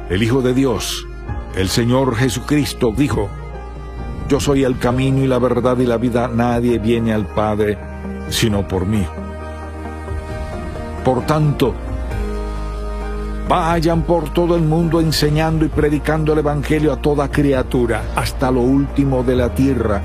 El Hijo de Dios, el Señor Jesucristo, dijo: yo soy el camino y la verdad y la vida. Nadie viene al Padre sino por mí. Por tanto, vayan por todo el mundo enseñando y predicando el Evangelio a toda criatura, hasta lo último de la tierra.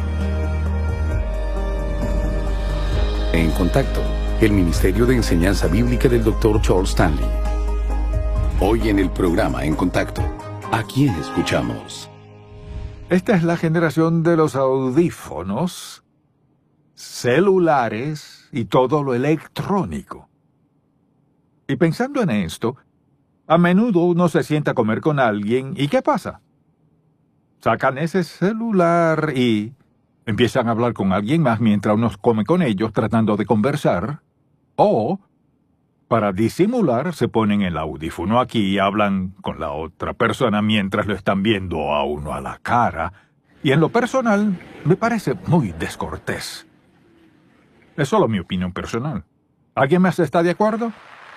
En Contacto, el Ministerio de Enseñanza Bíblica del Dr. Charles Stanley. Hoy en el programa En Contacto, ¿a quién escuchamos? Esta es la generación de los audífonos, celulares y todo lo electrónico. Y pensando en esto, a menudo uno se sienta a comer con alguien y ¿qué pasa? Sacan ese celular y empiezan a hablar con alguien más mientras uno come con ellos tratando de conversar. O, para disimular, se ponen el audífono aquí y hablan con la otra persona mientras lo están viendo a uno a la cara. Y en lo personal, me parece muy descortés. Es solo mi opinión personal. ¿Alguien más está de acuerdo?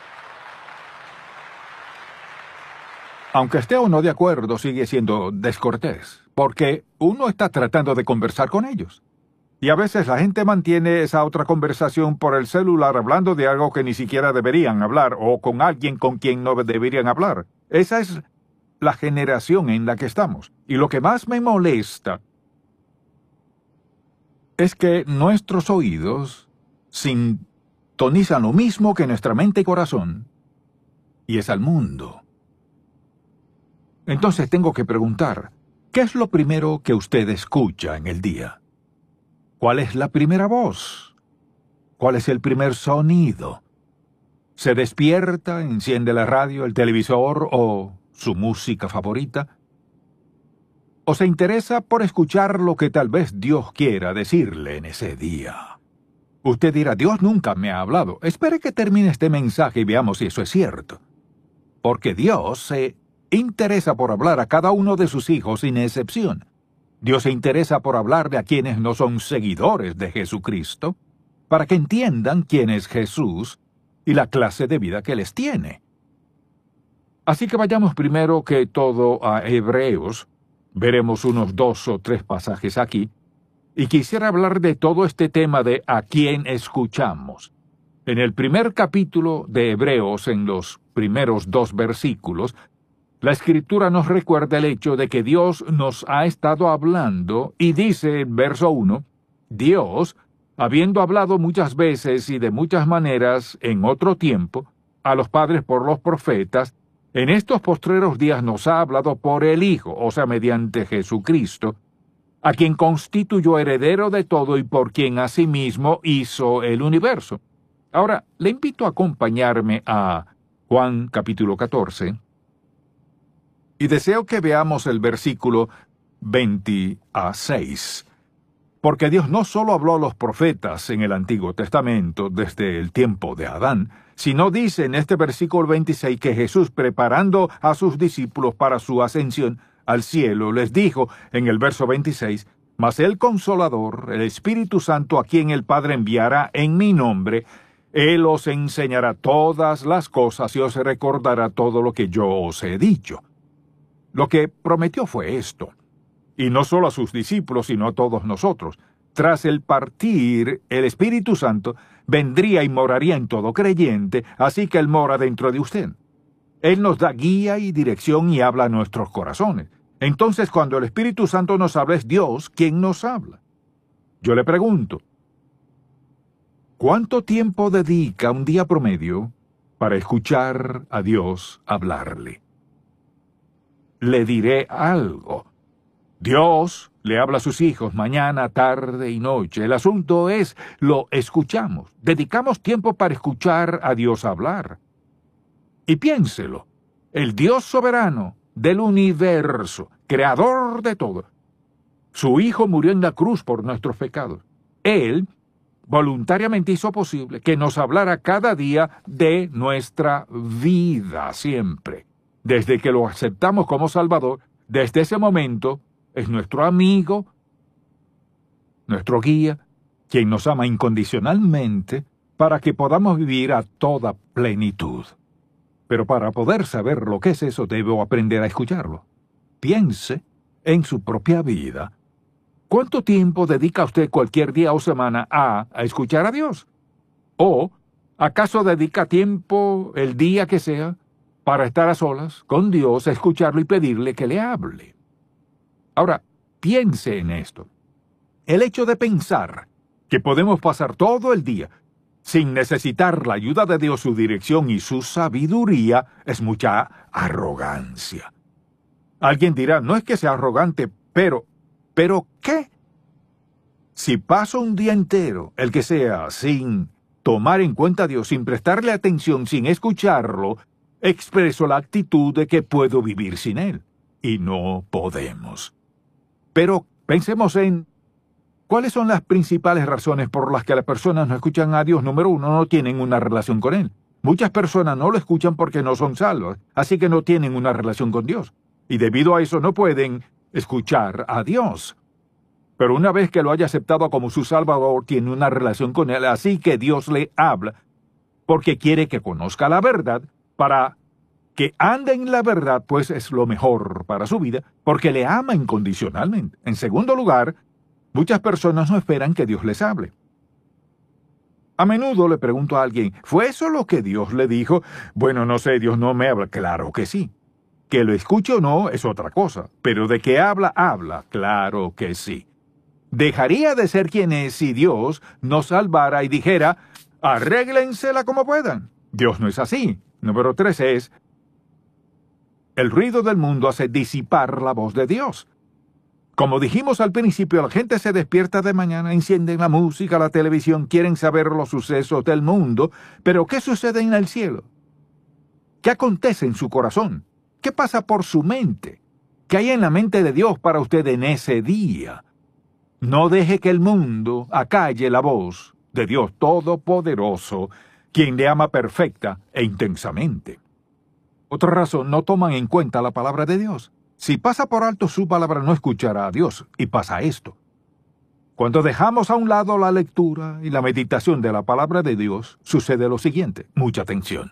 Aunque esté o no de acuerdo, sigue siendo descortés, porque uno está tratando de conversar con ellos. Y a veces la gente mantiene esa otra conversación por el celular hablando de algo que ni siquiera deberían hablar o con alguien con quien no deberían hablar. Esa es la generación en la que estamos. Y lo que más me molesta es que nuestros oídos sintonizan lo mismo que nuestra mente y corazón, y es al mundo. Entonces tengo que preguntar, ¿qué es lo primero que usted escucha en el día? ¿Cuál es la primera voz? ¿Cuál es el primer sonido? ¿Se despierta, enciende la radio, el televisor o su música favorita? ¿O se interesa por escuchar lo que tal vez Dios quiera decirle en ese día? Usted dirá, Dios nunca me ha hablado. Espere que termine este mensaje y veamos si eso es cierto. Porque Dios se interesa por hablar a cada uno de sus hijos sin excepción. Dios se interesa por hablarle a quienes no son seguidores de Jesucristo, para que entiendan quién es Jesús y la clase de vida que les tiene. Así que vayamos primero que todo a Hebreos. Veremos unos 2 o 3 pasajes aquí, y quisiera hablar de todo este tema de a quién escuchamos. En el primer capítulo de Hebreos, en los primeros 2 versículos, la Escritura nos recuerda el hecho de que Dios nos ha estado hablando y dice en verso 1, Dios, habiendo hablado muchas veces y de muchas maneras en otro tiempo, a los padres por los profetas, en estos postreros días nos ha hablado por el Hijo, o sea, mediante Jesucristo, a quien constituyó heredero de todo y por quien asimismo hizo el universo. Ahora, le invito a acompañarme a Juan capítulo 14, y deseo que veamos el versículo 26. Porque Dios no solo habló a los profetas en el Antiguo Testamento desde el tiempo de Adán, sino dice en este versículo 26 que Jesús, preparando a sus discípulos para su ascensión al cielo, les dijo en el verso 26, mas el Consolador, el Espíritu Santo, a quien el Padre enviará en mi nombre, Él os enseñará todas las cosas y os recordará todo lo que yo os he dicho. Lo que prometió fue esto, y no solo a sus discípulos, sino a todos nosotros. Tras el partir, el Espíritu Santo vendría y moraría en todo creyente, así que Él mora dentro de usted. Él nos da guía y dirección y habla a nuestros corazones. Entonces, cuando el Espíritu Santo nos habla, es Dios quien nos habla. Yo le pregunto, ¿cuánto tiempo dedica un día promedio para escuchar a Dios hablarle? Le diré algo. Dios le habla a sus hijos mañana, tarde y noche. El asunto es, lo escuchamos. Dedicamos tiempo para escuchar a Dios hablar. Y piénselo, el Dios soberano del universo, creador de todo. Su Hijo murió en la cruz por nuestros pecados. Él voluntariamente hizo posible que nos hablara cada día de nuestra vida siempre. Desde que lo aceptamos como Salvador, desde ese momento es nuestro amigo, nuestro guía, quien nos ama incondicionalmente para que podamos vivir a toda plenitud. Pero para poder saber lo que es eso, debo aprender a escucharlo. Piense en su propia vida. ¿Cuánto tiempo dedica usted cualquier día o semana a escuchar a Dios? ¿O acaso dedica tiempo, el día que sea, para estar a solas con Dios, a escucharlo y pedirle que le hable? Ahora, piense en esto. El hecho de pensar que podemos pasar todo el día sin necesitar la ayuda de Dios, su dirección y su sabiduría, es mucha arrogancia. Alguien dirá, no es que sea arrogante, ¿pero qué? Si paso un día entero, el que sea, sin tomar en cuenta a Dios, sin prestarle atención, sin escucharlo, expreso la actitud de que puedo vivir sin Él. Y no podemos. Pero pensemos en ¿cuáles son las principales razones por las que las personas no escuchan a Dios? Número uno, no tienen una relación con Él. Muchas personas no lo escuchan porque no son salvos, así que no tienen una relación con Dios. Y debido a eso no pueden escuchar a Dios. Pero una vez que lo haya aceptado como su Salvador, tiene una relación con Él, así que Dios le habla, porque quiere que conozca la verdad, para que ande en la verdad, pues es lo mejor para su vida, porque le ama incondicionalmente. En segundo lugar, muchas personas no esperan que Dios les hable. A menudo le pregunto a alguien, ¿fue eso lo que Dios le dijo? Bueno, no sé, Dios no me habla. Claro que sí. Que lo escuche o no es otra cosa, pero de que habla, claro que sí. Dejaría de ser quien es si Dios nos salvara y dijera, arréglensela como puedan. Dios no es así. Número 3 es, el ruido del mundo hace disipar la voz de Dios. Como dijimos al principio, la gente se despierta de mañana, encienden la música, la televisión, quieren saber los sucesos del mundo, pero ¿qué sucede en el cielo? ¿Qué acontece en su corazón? ¿Qué pasa por su mente? ¿Qué hay en la mente de Dios para usted en ese día? No deje que el mundo acalle la voz de Dios Todopoderoso, quien le ama perfecta e intensamente. Otra razón, no toman en cuenta la palabra de Dios. Si pasa por alto su palabra, no escuchará a Dios, y pasa esto. Cuando dejamos a un lado la lectura y la meditación de la palabra de Dios, sucede lo siguiente, mucha atención.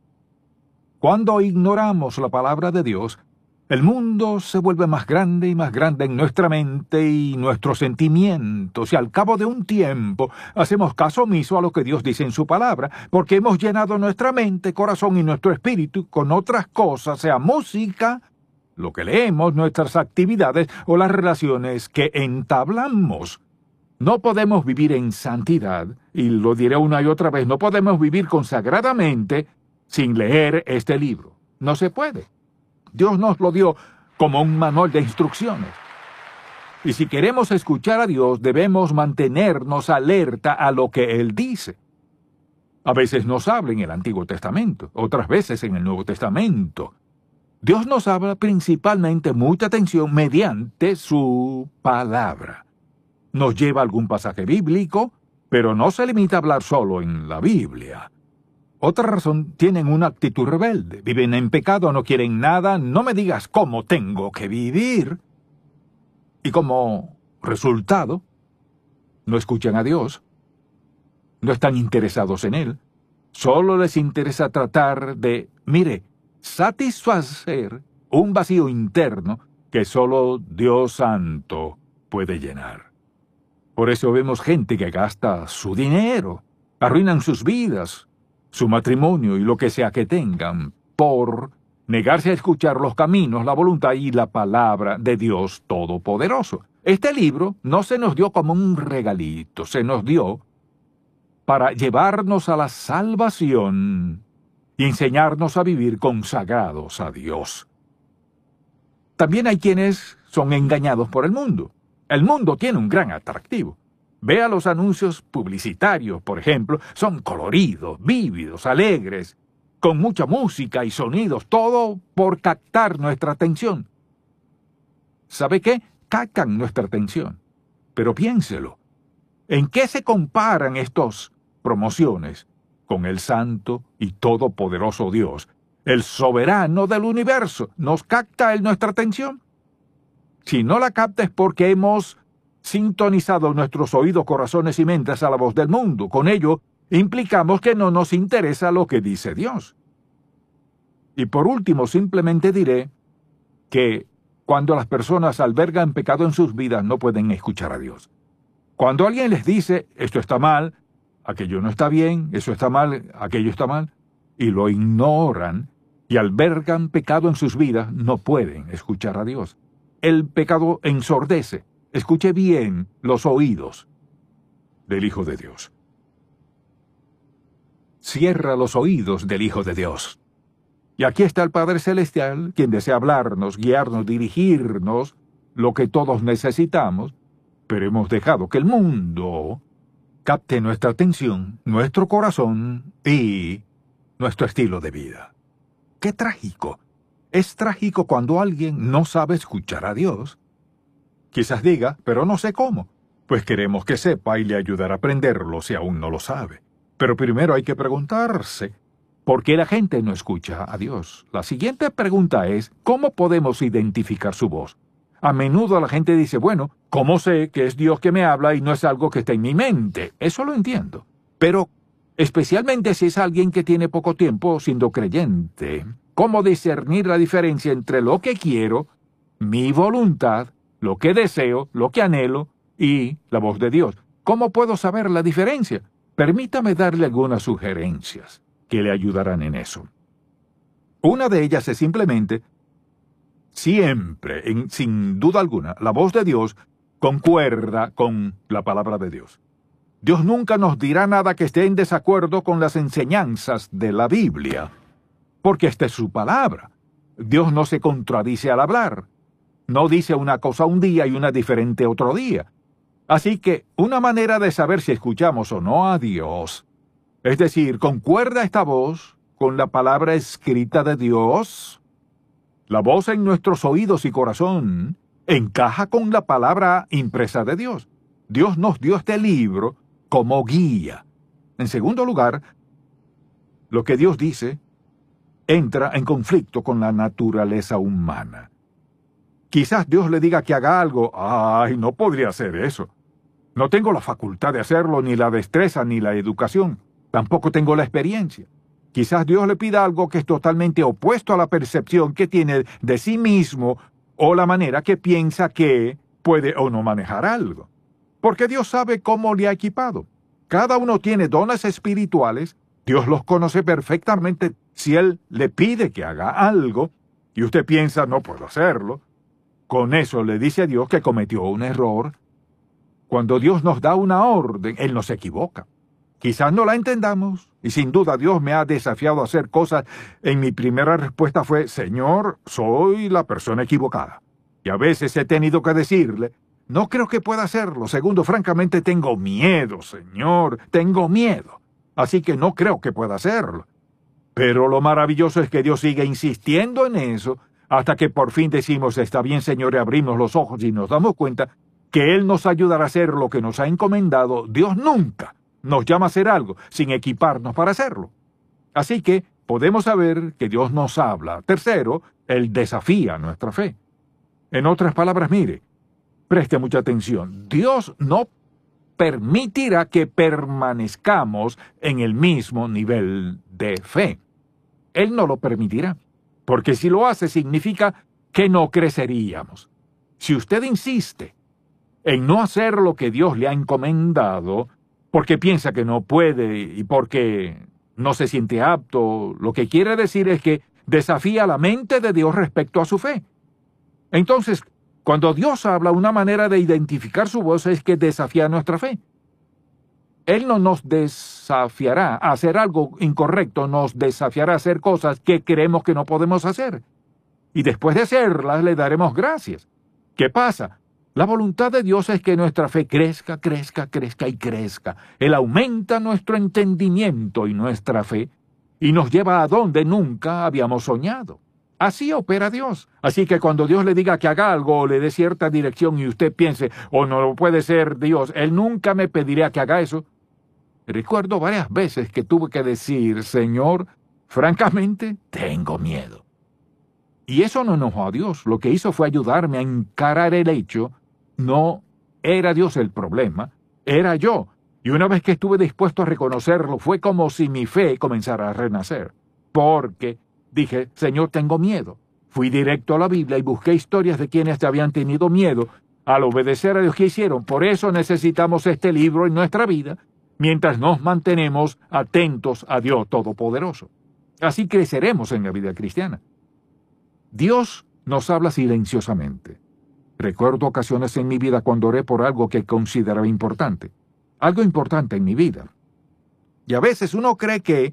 Cuando ignoramos la palabra de Dios, el mundo se vuelve más grande y más grande en nuestra mente y nuestros sentimientos, y al cabo de un tiempo hacemos caso omiso a lo que Dios dice en su palabra, porque hemos llenado nuestra mente, corazón y nuestro espíritu con otras cosas, sea música, lo que leemos, nuestras actividades o las relaciones que entablamos. No podemos vivir en santidad, y lo diré una y otra vez, no podemos vivir consagradamente sin leer este libro. No se puede. Dios nos lo dio como un manual de instrucciones. Y si queremos escuchar a Dios, debemos mantenernos alerta a lo que Él dice. A veces nos habla en el Antiguo Testamento, otras veces en el Nuevo Testamento. Dios nos habla principalmente, mucha atención, mediante su palabra. Nos lleva a algún pasaje bíblico, pero no se limita a hablar solo en la Biblia. Otra razón, tienen una actitud rebelde, viven en pecado, no quieren nada, no me digas cómo tengo que vivir. Y como resultado, no escuchan a Dios, no están interesados en Él, solo les interesa tratar de, satisfacer un vacío interno que solo Dios Santo puede llenar. Por eso vemos gente que gasta su dinero, arruinan sus vidas, su matrimonio y lo que sea que tengan, por negarse a escuchar los caminos, la voluntad y la palabra de Dios Todopoderoso. Este libro no se nos dio como un regalito, se nos dio para llevarnos a la salvación y enseñarnos a vivir consagrados a Dios. También hay quienes son engañados por el mundo. El mundo tiene un gran atractivo. Vea los anuncios publicitarios, por ejemplo, son coloridos, vívidos, alegres, con mucha música y sonidos, todo por captar nuestra atención. ¿Sabe qué? Captan nuestra atención. Pero piénselo, ¿en qué se comparan estas promociones con el santo y todopoderoso Dios, el soberano del universo? ¿Nos capta Él nuestra atención? Si no la capta es porque hemos sintonizado nuestros oídos, corazones y mentes a la voz del mundo. Con ello, implicamos que no nos interesa lo que dice Dios. Y por último, simplemente diré que cuando las personas albergan pecado en sus vidas, no pueden escuchar a Dios. Cuando alguien les dice, esto está mal, aquello no está bien, eso está mal, aquello está mal, y lo ignoran y albergan pecado en sus vidas, no pueden escuchar a Dios. El pecado ensordece. Escuche bien los oídos del Hijo de Dios. Cierra los oídos del Hijo de Dios. Y aquí está el Padre Celestial, quien desea hablarnos, guiarnos, dirigirnos, lo que todos necesitamos, pero hemos dejado que el mundo capte nuestra atención, nuestro corazón y nuestro estilo de vida. ¡Qué trágico! Es trágico cuando alguien no sabe escuchar a Dios. Quizás diga, pero no sé cómo. Pues queremos que sepa y le ayudar a aprenderlo si aún no lo sabe. Pero primero hay que preguntarse, ¿por qué la gente no escucha a Dios? La siguiente pregunta es, ¿cómo podemos identificar su voz? A menudo la gente dice, bueno, ¿cómo sé que es Dios que me habla y no es algo que está en mi mente? Eso lo entiendo. Pero, especialmente si es alguien que tiene poco tiempo siendo creyente, ¿cómo discernir la diferencia entre lo que quiero, mi voluntad, lo que deseo, lo que anhelo y la voz de Dios? ¿Cómo puedo saber la diferencia? Permítame darle algunas sugerencias que le ayudarán en eso. Una de ellas es simplemente, siempre, sin duda alguna, la voz de Dios concuerda con la palabra de Dios. Dios nunca nos dirá nada que esté en desacuerdo con las enseñanzas de la Biblia, porque esta es su palabra. Dios no se contradice al hablar. No dice una cosa un día y una diferente otro día. Así que una manera de saber si escuchamos o no a Dios, es decir, ¿concuerda esta voz con la palabra escrita de Dios? La voz en nuestros oídos y corazón encaja con la palabra impresa de Dios. Dios nos dio este libro como guía. En segundo lugar, lo que Dios dice entra en conflicto con la naturaleza humana. Quizás Dios le diga que haga algo. ¡Ay, no podría hacer eso! No tengo la facultad de hacerlo, ni la destreza, ni la educación. Tampoco tengo la experiencia. Quizás Dios le pida algo que es totalmente opuesto a la percepción que tiene de sí mismo o la manera que piensa que puede o no manejar algo. Porque Dios sabe cómo le ha equipado. Cada uno tiene dones espirituales. Dios los conoce perfectamente. Si Él le pide que haga algo y usted piensa, no puedo hacerlo, con eso le dice a Dios que cometió un error. Cuando Dios nos da una orden, Él no se equivoca. Quizás no la entendamos, y sin duda Dios me ha desafiado a hacer cosas. En mi primera respuesta fue, Señor, soy la persona equivocada. Y a veces he tenido que decirle, no creo que pueda hacerlo. Segundo, francamente tengo miedo, Señor, tengo miedo. Así que no creo que pueda hacerlo. Pero lo maravilloso es que Dios sigue insistiendo en eso, hasta que por fin decimos, está bien, Señor, y abrimos los ojos y nos damos cuenta que Él nos ayudará a hacer lo que nos ha encomendado. Dios nunca nos llama a hacer algo sin equiparnos para hacerlo. Así que podemos saber que Dios nos habla. Tercero, Él desafía nuestra fe. En otras palabras, mire, preste mucha atención. Dios no permitirá que permanezcamos en el mismo nivel de fe. Él no lo permitirá. Porque si lo hace significa que no creceríamos. Si usted insiste en no hacer lo que Dios le ha encomendado, porque piensa que no puede y porque no se siente apto, lo que quiere decir es que desafía la mente de Dios respecto a su fe. Entonces, cuando Dios habla, una manera de identificar su voz es que desafía nuestra fe. Él no nos desafiará a hacer algo incorrecto, nos desafiará a hacer cosas que creemos que no podemos hacer. Y después de hacerlas, le daremos gracias. ¿Qué pasa? La voluntad de Dios es que nuestra fe crezca, crezca, crezca y crezca. Él aumenta nuestro entendimiento y nuestra fe y nos lleva a donde nunca habíamos soñado. Así opera Dios. Así que cuando Dios le diga que haga algo o le dé cierta dirección y usted piense, no lo puede ser Dios, Él nunca me pedirá que haga eso. Recuerdo varias veces que tuve que decir, Señor, francamente, tengo miedo. Y eso no enojó a Dios. Lo que hizo fue ayudarme a encarar el hecho. No era Dios el problema, era yo. Y una vez que estuve dispuesto a reconocerlo, fue como si mi fe comenzara a renacer. Porque Dije, Señor, tengo miedo. Fui directo a la Biblia y busqué historias de quienes habían tenido miedo al obedecer a Dios. ¿Qué hicieron? Por eso necesitamos este libro en nuestra vida, mientras nos mantenemos atentos a Dios Todopoderoso. Así creceremos en la vida cristiana. Dios nos habla silenciosamente. Recuerdo ocasiones en mi vida cuando oré por algo que consideraba importante. Algo importante en mi vida. Y a veces uno cree que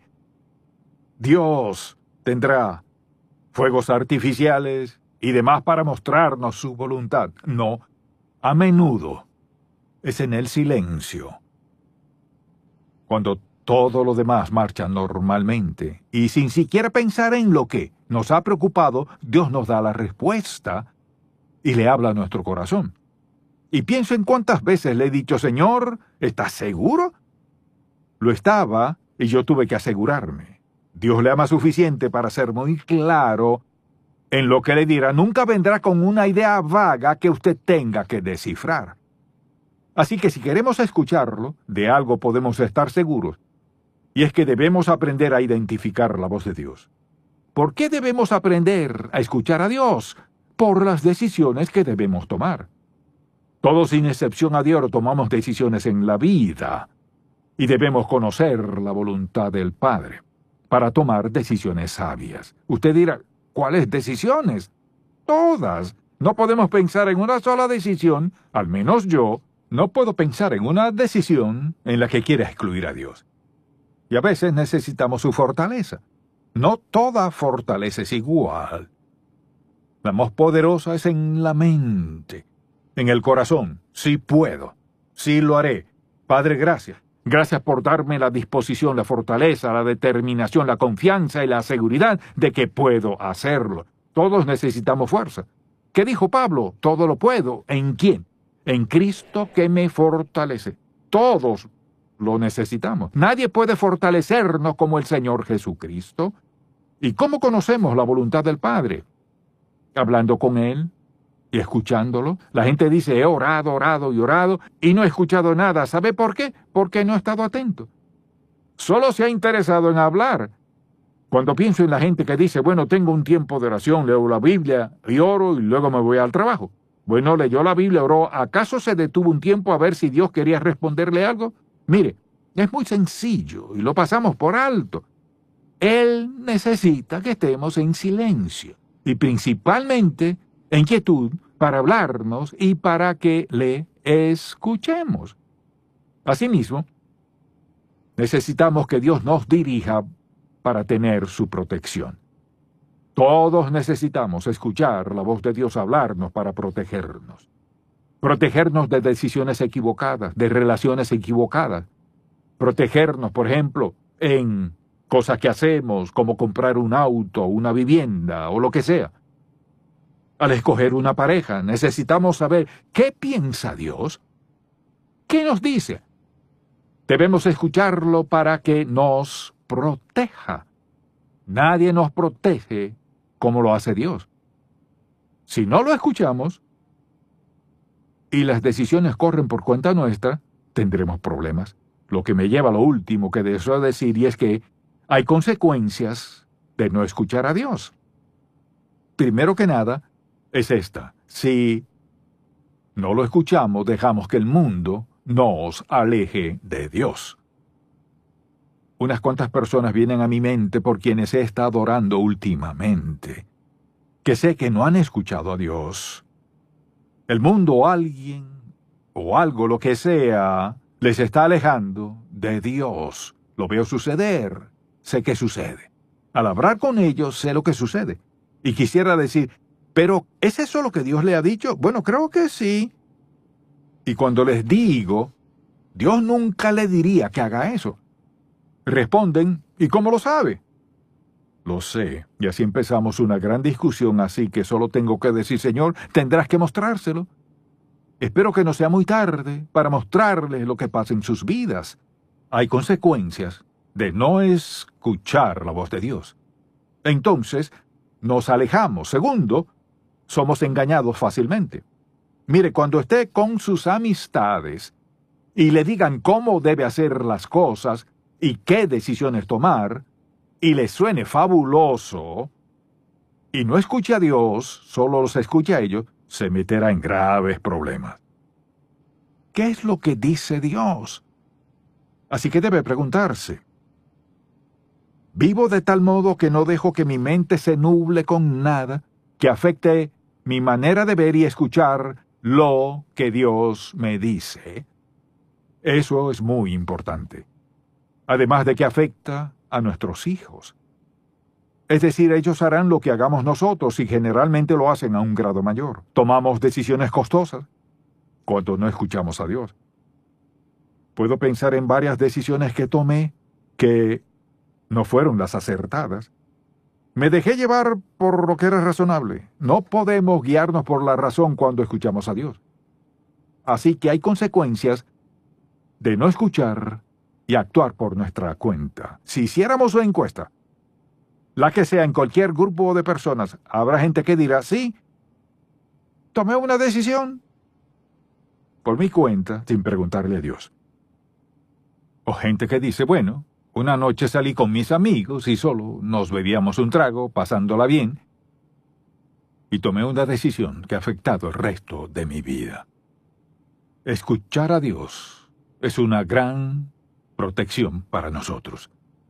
Dios tendrá fuegos artificiales y demás para mostrarnos su voluntad. No, a menudo es en el silencio. Cuando todo lo demás marcha normalmente y sin siquiera pensar en lo que nos ha preocupado, Dios nos da la respuesta y le habla a nuestro corazón. Y pienso en cuántas veces le he dicho, Señor, ¿estás seguro? Lo estaba y yo tuve que asegurarme. Dios le ama suficiente para ser muy claro en lo que le dirá. Nunca vendrá con una idea vaga que usted tenga que descifrar. Así que si queremos escucharlo, de algo podemos estar seguros. Y es que debemos aprender a identificar la voz de Dios. ¿Por qué debemos aprender a escuchar a Dios? Por las decisiones que debemos tomar. Todos sin excepción a diario tomamos decisiones en la vida. Y debemos conocer la voluntad del Padre para tomar decisiones sabias. Usted dirá, ¿cuáles decisiones? Todas. No podemos pensar en una sola decisión, al menos yo, no puedo pensar en una decisión en la que quiera excluir a Dios. Y a veces necesitamos su fortaleza. No toda fortaleza es igual. La más poderosa es en la mente, en el corazón. Sí puedo, sí lo haré. Padre, gracias. Gracias por darme la disposición, la fortaleza, la determinación, la confianza y la seguridad de que puedo hacerlo. Todos necesitamos fuerza. ¿Qué dijo Pablo? Todo lo puedo. ¿En quién? En Cristo que me fortalece. Todos lo necesitamos. Nadie puede fortalecernos como el Señor Jesucristo. ¿Y cómo conocemos la voluntad del Padre? Hablando con Él y escuchándolo. La gente dice, he orado, orado y orado y no he escuchado nada. ¿Sabe por qué? Porque no he estado atento. Solo se ha interesado en hablar. Cuando pienso en la gente que dice, bueno, tengo un tiempo de oración, leo la Biblia y oro y luego me voy al trabajo. Bueno, leyó la Biblia, oró. ¿Acaso se detuvo un tiempo a ver si Dios quería responderle algo? Mire, es muy sencillo y lo pasamos por alto. Él necesita que estemos en silencio y principalmente en quietud para hablarnos y para que le escuchemos. Asimismo, necesitamos que Dios nos dirija para tener su protección. Todos necesitamos escuchar la voz de Dios hablarnos para protegernos. Protegernos de decisiones equivocadas, de relaciones equivocadas. Protegernos, por ejemplo, en cosas que hacemos, como comprar un auto, una vivienda o lo que sea. Al escoger una pareja, necesitamos saber qué piensa Dios. ¿Qué nos dice? Debemos escucharlo para que nos proteja. Nadie nos protege como lo hace Dios. Si no lo escuchamos y las decisiones corren por cuenta nuestra, tendremos problemas. Lo que me lleva a lo último que deseo decir, y es que hay consecuencias de no escuchar a Dios. Primero que nada, es esta. Si no lo escuchamos, dejamos que el mundo nos aleje de Dios. Unas cuantas personas vienen a mi mente por quienes he estado orando últimamente, que sé que no han escuchado a Dios. El mundo o alguien, o algo, lo que sea, les está alejando de Dios. Lo veo suceder, sé que sucede. Al hablar con ellos, sé lo que sucede. Y quisiera decir, ¿pero es eso lo que Dios le ha dicho? Bueno, creo que sí. Y cuando les digo, Dios nunca le diría que haga eso. Responden, ¿y cómo lo sabe? Lo sé, y así empezamos una gran discusión, así que solo tengo que decir, Señor, tendrás que mostrárselo. Espero que no sea muy tarde para mostrarles lo que pasa en sus vidas. Hay consecuencias de no escuchar la voz de Dios. Entonces, nos alejamos. Segundo, somos engañados fácilmente. Mire, cuando esté con sus amistades y le digan cómo debe hacer las cosas y qué decisiones tomar, y le suene fabuloso, y no escuche a Dios, solo los escuche a ellos, se meterá en graves problemas. ¿Qué es lo que dice Dios? Así que debe preguntarse, ¿vivo de tal modo que no dejo que mi mente se nuble con nada que afecte mi manera de ver y escuchar lo que Dios me dice? Eso es muy importante. Además de que afecta a nuestros hijos. Es decir, ellos harán lo que hagamos nosotros y generalmente lo hacen a un grado mayor. Tomamos decisiones costosas cuando no escuchamos a Dios. Puedo pensar en varias decisiones que tomé que no fueron las acertadas. Me dejé llevar por lo que era razonable. No podemos guiarnos por la razón cuando escuchamos a Dios. Así que hay consecuencias de no escuchar y actuar por nuestra cuenta. Si hiciéramos una encuesta, la que sea en cualquier grupo de personas, habrá gente que dirá, sí, tomé una decisión por mi cuenta sin preguntarle a Dios. O gente que dice, bueno, una noche salí con mis amigos y solo nos bebíamos un trago, pasándola bien, y tomé una decisión que ha afectado el resto de mi vida. Escuchar a Dios es una gran protección para nosotros.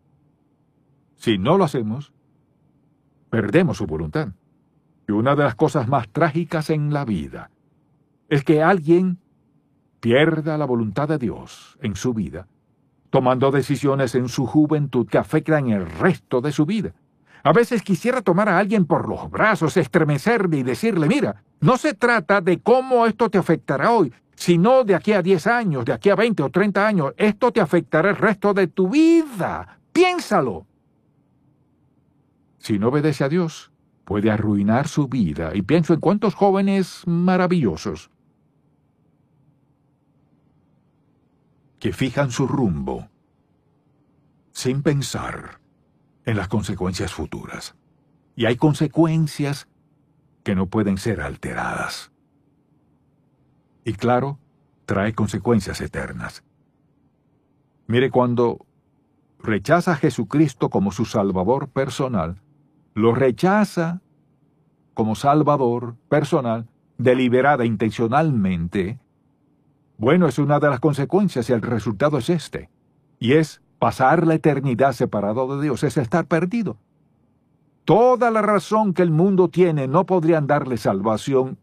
Si no lo hacemos, perdemos su voluntad. Y una de las cosas más trágicas en la vida es que alguien pierda la voluntad de Dios en su vida, tomando decisiones en su juventud que afectan el resto de su vida. A veces quisiera tomar a alguien por los brazos, estremecerle y decirle, mira, no se trata de cómo esto te afectará hoy, sino de aquí a 10 años, de aquí a 20 o 30 años. Esto te afectará el resto de tu vida. Piénsalo. Si no obedece a Dios, puede arruinar su vida. Y pienso en cuántos jóvenes maravillosos que fijan su rumbo sin pensar en las consecuencias futuras. Y hay consecuencias que no pueden ser alteradas. Y claro, trae consecuencias eternas. Mire, cuando rechaza a Jesucristo como su Salvador personal, lo rechaza como Salvador personal, deliberada, intencionalmente, bueno, es una de las consecuencias y el resultado es este. Y es pasar la eternidad separado de Dios, es estar perdido. Toda la razón que el mundo tiene no podrían darle salvación.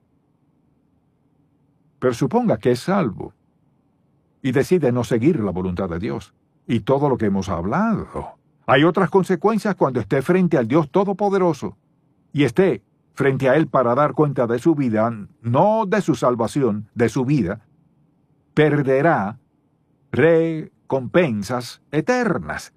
Pero suponga que es salvo y decide no seguir la voluntad de Dios y todo lo que hemos hablado. Hay otras consecuencias cuando esté frente al Dios Todopoderoso y esté frente a Él para dar cuenta de su vida, no de su salvación, de su vida. Perderá recompensas eternas.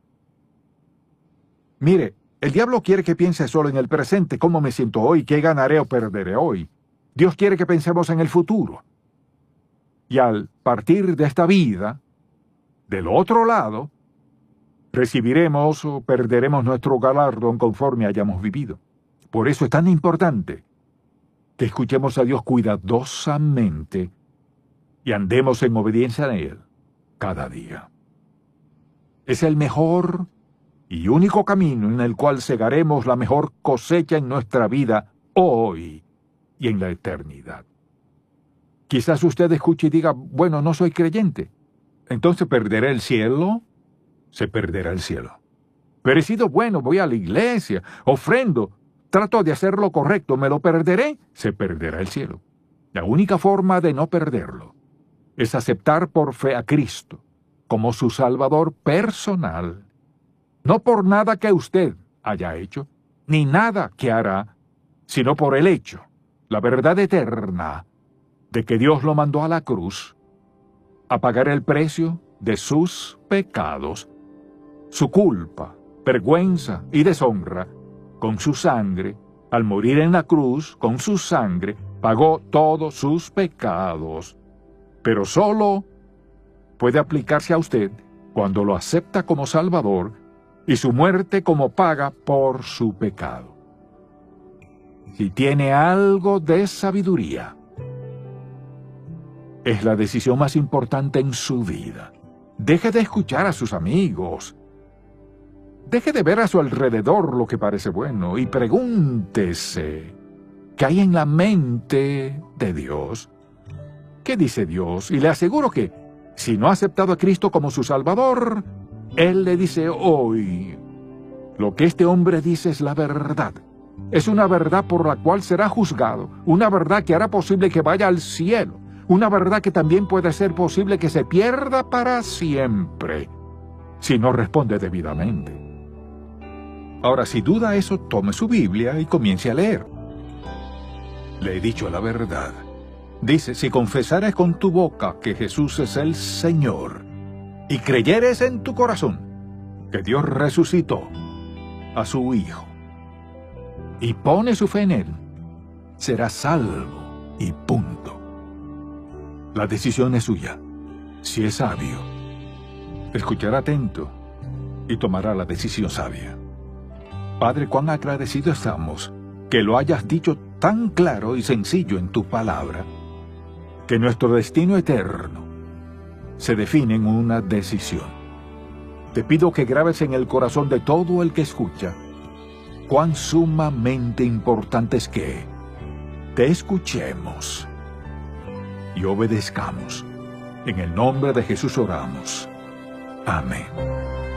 Mire, el diablo quiere que piense solo en el presente, cómo me siento hoy, qué ganaré o perderé hoy. Dios quiere que pensemos en el futuro. Y al partir de esta vida, del otro lado, recibiremos o perderemos nuestro galardón conforme hayamos vivido. Por eso es tan importante que escuchemos a Dios cuidadosamente y andemos en obediencia a Él cada día. Es el mejor y único camino en el cual segaremos la mejor cosecha en nuestra vida hoy y en la eternidad. Quizás usted escuche y diga, bueno, no soy creyente. Entonces perderé el cielo. Se perderá el cielo. Pero he sido bueno, voy a la iglesia, ofrendo, trato de hacer lo correcto, ¿me lo perderé? Se perderá el cielo. La única forma de no perderlo es aceptar por fe a Cristo como su Salvador personal. No por nada que usted haya hecho, ni nada que hará, sino por el hecho, la verdad eterna, de que Dios lo mandó a la cruz a pagar el precio de sus pecados, su culpa, vergüenza y deshonra, con su sangre, al morir en la cruz, con su sangre, pagó todos sus pecados. Pero solo puede aplicarse a usted cuando lo acepta como Salvador y su muerte como paga por su pecado. Si tiene algo de sabiduría, es la decisión más importante en su vida. Deje de escuchar a sus amigos. Deje de ver a su alrededor lo que parece bueno y pregúntese, ¿qué hay en la mente de Dios? ¿Qué dice Dios? Y le aseguro que, si no ha aceptado a Cristo como su Salvador, Él le dice hoy, lo que este hombre dice es la verdad. Es una verdad por la cual será juzgado, una verdad que hará posible que vaya al cielo, una verdad que también puede ser posible que se pierda para siempre, si no responde debidamente. Ahora, si duda eso, tome su Biblia y comience a leer. Le he dicho la verdad. Dice, si confesares con tu boca que Jesús es el Señor y creyeres en tu corazón que Dios resucitó a su Hijo y pone su fe en Él, será salvo y punto. La decisión es suya. Si es sabio, escuchará atento y tomará la decisión sabia. Padre, cuán agradecidos estamos que lo hayas dicho tan claro y sencillo en tu palabra, que nuestro destino eterno se define en una decisión. Te pido que grabes en el corazón de todo el que escucha cuán sumamente importante es que te escuchemos y obedezcamos. En el nombre de Jesús oramos. Amén.